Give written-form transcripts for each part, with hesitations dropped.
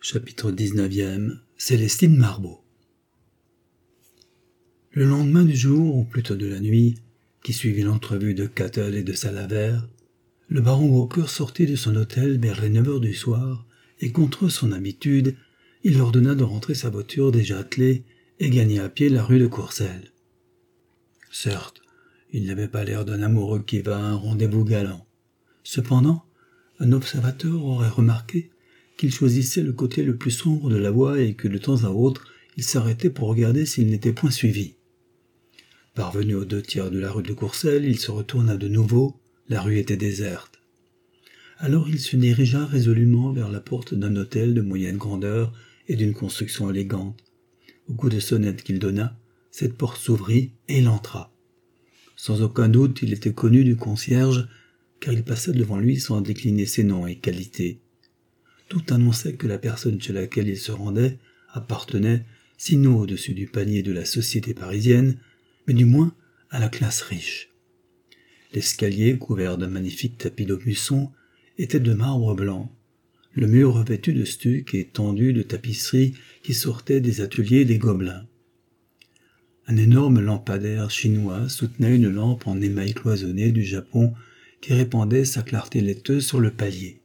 Chapitre 19e. Célestine Marbeau. Le lendemain du jour, ou plutôt de la nuit, qui suivit l'entrevue de Cattle et de Salavert, le baron Walker sortit de son hôtel vers les 9 heures du soir, et contre son habitude, il ordonna de rentrer sa voiture déjà attelée et gagner à pied la rue de Courcelles. Certes, il n'avait pas l'air d'un amoureux qui va à un rendez-vous galant. Cependant, un observateur aurait remarqué qu'il choisissait le côté le plus sombre de la voie et que de temps à autre, il s'arrêtait pour regarder s'il n'était point suivi. Parvenu aux 2/3 de la rue de Courcelles, il se retourna de nouveau, la rue était déserte. Alors il se dirigea résolument vers la porte d'un hôtel de moyenne grandeur et d'une construction élégante. Au coup de sonnette qu'il donna, cette porte s'ouvrit et il entra. Sans aucun doute, il était connu du concierge, car il passa devant lui sans décliner ses noms et qualités. Tout annonçait que la personne chez laquelle il se rendait appartenait, sinon au-dessus du panier de la société parisienne, mais du moins à la classe riche. L'escalier, couvert d'un magnifique tapis d'aubusson, était de marbre blanc, le mur revêtu de stuc et tendu de tapisseries qui sortaient des ateliers des Gobelins. Un énorme lampadaire chinois soutenait une lampe en émail cloisonné du Japon qui répandait sa clarté laiteuse sur le palier.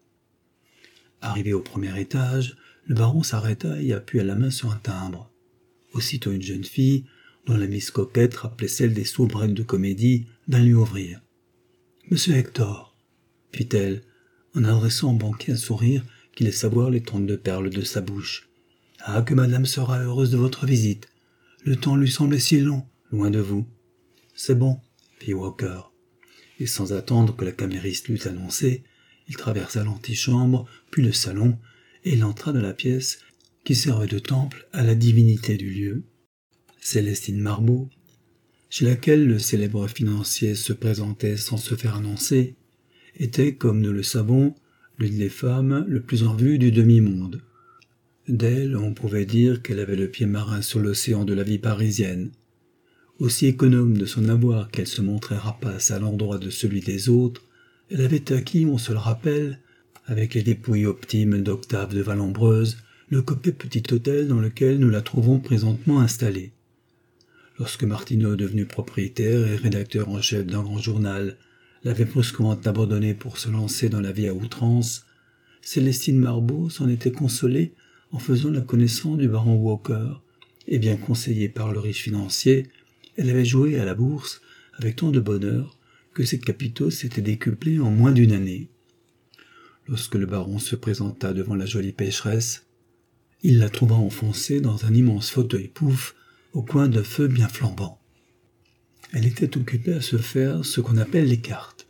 Arrivé au premier étage, le baron s'arrêta et appuya la main sur un timbre. Aussitôt une jeune fille, dont la mise coquette rappelait celle des soubrettes de comédie, vint lui ouvrir. « Monsieur Hector » fit-elle, en adressant au banquier un sourire qui laissa voir les 32 perles de sa bouche. « Ah, que madame sera heureuse de votre visite. Le temps lui semblait si long, loin de vous. »« C'est bon, » fit Walker. Et sans attendre que la camériste l'eût annoncé, il traversa l'antichambre, puis le salon, et il entra dans la pièce qui servait de temple à la divinité du lieu, Célestine Marbeau, chez laquelle le célèbre financier se présentait sans se faire annoncer, était, comme nous le savons, l'une des femmes le plus en vue du demi-monde. D'elle, on pouvait dire qu'elle avait le pied marin sur l'océan de la vie parisienne. Aussi économe de son avoir qu'elle se montrait rapace à l'endroit de celui des autres, elle avait acquis, on se le rappelle, avec les dépouilles optimes d'Octave de Vallombreuse, le coquet petit hôtel dans lequel nous la trouvons présentement installée. Lorsque Martineau, devenu propriétaire et rédacteur en chef d'un grand journal, l'avait brusquement abandonné pour se lancer dans la vie à outrance, Célestine Marbeau s'en était consolée en faisant la connaissance du baron Walker, et bien conseillée par le riche financier, elle avait joué à la bourse avec tant de bonheur que ses capitaux s'étaient décuplés en moins d'une année. Lorsque le baron se présenta devant la jolie pécheresse, il la trouva enfoncée dans un immense fauteuil pouf au coin d'un feu bien flambant. Elle était occupée à se faire ce qu'on appelle les cartes.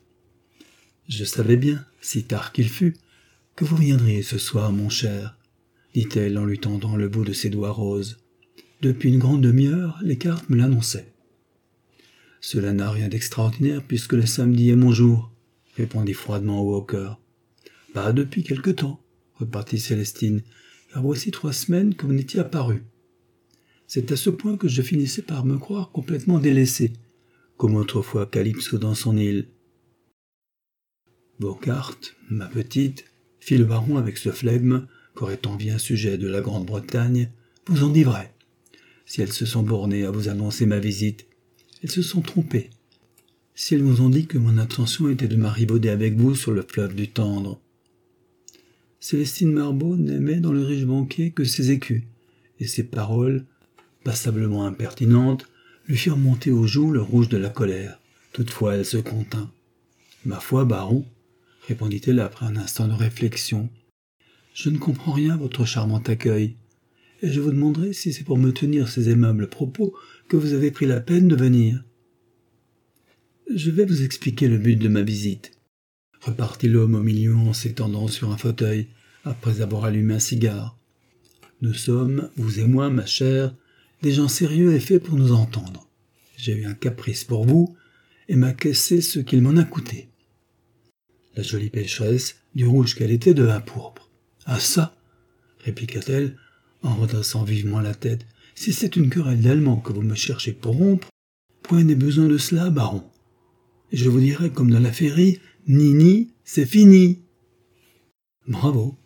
« Je savais bien, si tard qu'il fût, que vous viendriez ce soir, mon cher, » dit-elle en lui tendant le bout de ses doigts roses. « Depuis une grande demi-heure, les cartes me l'annonçaient. »« Cela n'a rien d'extraordinaire puisque le samedi est mon jour, » répondit froidement Walker. « Pas depuis quelque temps, » repartit Célestine, « car voici 3 semaines que vous n'étiez apparu. C'est à ce point que je finissais par me croire complètement délaissé, comme autrefois Calypso dans son île. »« Vos cartes, ma petite, » fit le baron avec ce flegme qu'aurait envie un sujet de la Grande-Bretagne, « vous en livrez. Si elles se sont bornées à vous annoncer ma visite, elles se sont trompées. Si elles vous ont dit que mon intention était de m'arribauder avec vous sur le fleuve du Tendre. » Célestine Marbeau n'aimait dans le riche banquier que ses écus, et ses paroles, passablement impertinentes, lui firent monter aux joues le rouge de la colère. Toutefois, elle se contint. « Ma foi, baron, » répondit-elle après un instant de réflexion, « je ne comprends rien à votre charmant accueil, et je vous demanderai si c'est pour me tenir ces aimables propos que vous avez pris la peine de venir. »« Je vais vous expliquer le but de ma visite, » repartit l'homme au milieu en s'étendant sur un fauteuil, après avoir allumé un cigare. « Nous sommes, vous et moi, ma chère, des gens sérieux et faits pour nous entendre. J'ai eu un caprice pour vous, et ma caisse sait ce qu'il m'en a coûté. » La jolie pécheresse, du rouge qu'elle était, devint pourpre. « Ah ça !» répliqua-t-elle, en redressant vivement la tête. « Si c'est une querelle d'Allemands que vous me cherchez pour rompre, point n'est besoin de cela, baron. Et je vous dirai comme dans la féerie, Nini, c'est fini. » « Bravo,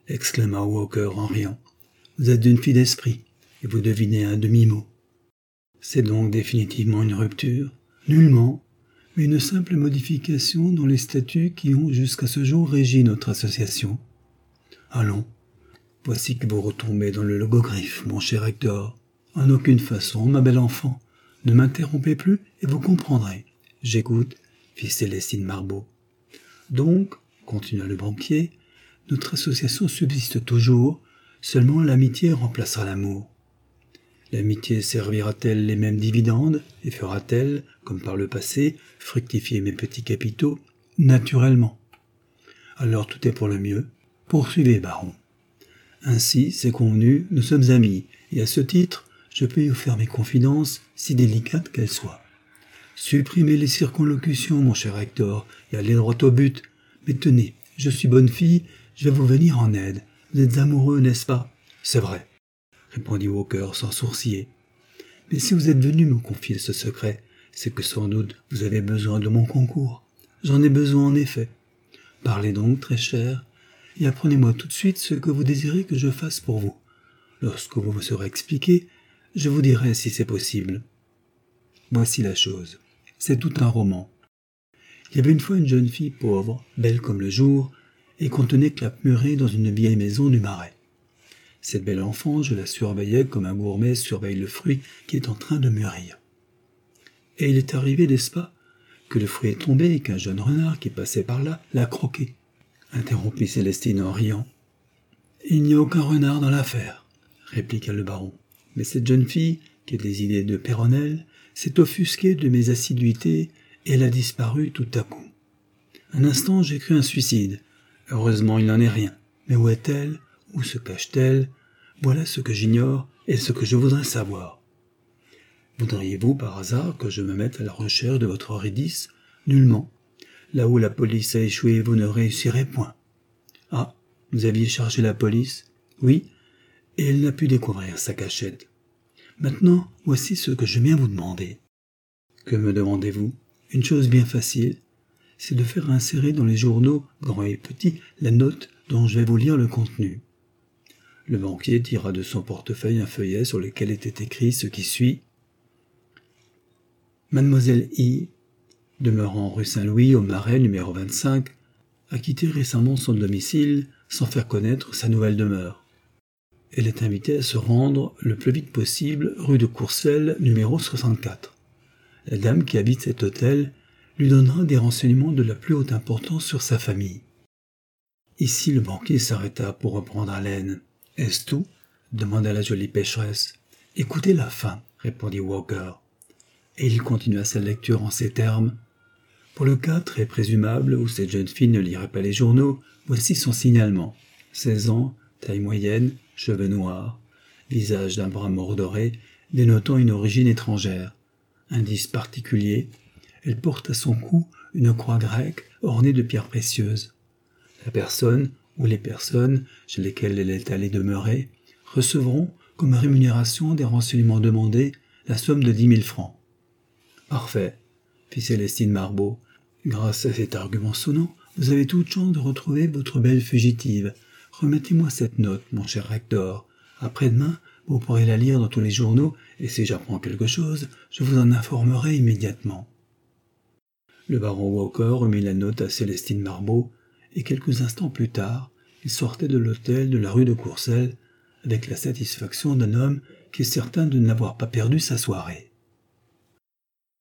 exclama Walker en riant. Vous êtes d'une fille d'esprit, et vous devinez un demi-mot. C'est donc définitivement une rupture? Nullement, mais une simple modification dans les statuts qui ont jusqu'à ce jour régi notre association. Allons, voici que vous retombez dans le logogriffe, mon cher Hector. En aucune façon, ma belle enfant. Ne m'interrompez plus et vous comprendrez. J'écoute, fit Célestine Marbeau. Donc, continua le banquier, notre association subsiste toujours, seulement l'amitié remplacera l'amour. L'amitié servira-t-elle les mêmes dividendes et fera-t-elle, comme par le passé, fructifier mes petits capitaux? Naturellement. Alors tout est pour le mieux. Poursuivez, baron. Ainsi, c'est convenu, nous sommes amis, et à ce titre, je peux vous faire mes confidences, si délicates qu'elles soient. Supprimez les circonlocutions, mon cher Hector, et allez droit au but. Mais tenez, je suis bonne fille, je vais vous venir en aide. Vous êtes amoureux, n'est-ce pas? C'est vrai, répondit Walker sans sourciller. Mais si vous êtes venu me confier ce secret, c'est que sans doute vous avez besoin de mon concours. J'en ai besoin en effet. Parlez donc, très cher, et apprenez-moi tout de suite ce que vous désirez que je fasse pour vous. Lorsque vous vous serez expliqué, je vous dirai si c'est possible. Voici la chose. C'est tout un roman. Il y avait une fois une jeune fille pauvre, belle comme le jour, et qu'on tenait clapmurée dans une vieille maison du Marais. Cette belle enfant, je la surveillais comme un gourmet surveille le fruit qui est en train de mûrir. Et il est arrivé, n'est-ce pas, que le fruit est tombé et qu'un jeune renard qui passait par là l'a croqué, interrompit Célestine en riant. Il n'y a aucun renard dans l'affaire, répliqua le baron. Mais cette jeune fille, qui a des idées de Péronnelle, s'est offusquée de mes assiduités et elle a disparu tout à coup. Un instant, j'ai cru un suicide. Heureusement, il n'en est rien. Mais où est-elle? Où se cache-t-elle? Voilà ce que j'ignore et ce que je voudrais savoir. Voudriez-vous par hasard que je me mette à la recherche de votre Eurydice? Nullement. Là où la police a échoué, vous ne réussirez point. Ah, vous aviez chargé la police? Oui, et elle n'a pu découvrir sa cachette. Maintenant, voici ce que je viens vous demander. Que me demandez-vous? Une chose bien facile, c'est de faire insérer dans les journaux, grands et petits, la note dont je vais vous lire le contenu. Le banquier tira de son portefeuille un feuillet sur lequel était écrit ce qui suit. Mademoiselle I, demeurant rue Saint-Louis au Marais numéro 25, a quitté récemment son domicile sans faire connaître sa nouvelle demeure. Elle est invitée à se rendre le plus vite possible rue de Courcelles numéro 64. La dame qui habite cet hôtel lui donnera des renseignements de la plus haute importance sur sa famille. Ici le banquier s'arrêta pour reprendre haleine. « Est-ce tout ?» demanda la jolie pécheresse. « Écoutez la fin, » répondit Walker. Et il continua sa lecture en ces termes. « Pour le cas très présumable où cette jeune fille ne lirait pas les journaux, voici son signalement. 16 ans, taille moyenne, cheveux noirs, visage d'un brun mordoré, dénotant une origine étrangère. Indice particulier, elle porte à son cou une croix grecque ornée de pierres précieuses. La personne ou les personnes chez lesquelles elle est allée demeurer recevront comme rémunération des renseignements demandés la somme de 10 000 francs. « Parfait, » fit Célestine Marbeau. « Grâce à cet argument sonnant, vous avez toute chance de retrouver votre belle fugitive. Remettez-moi cette note, mon cher Hector. Après-demain, vous pourrez la lire dans tous les journaux, et si j'apprends quelque chose, je vous en informerai immédiatement. » Le baron Walker remit la note à Célestine Marbeau, et quelques instants plus tard, il sortait de l'hôtel de la rue de Courcelles avec la satisfaction d'un homme qui est certain de n'avoir pas perdu sa soirée.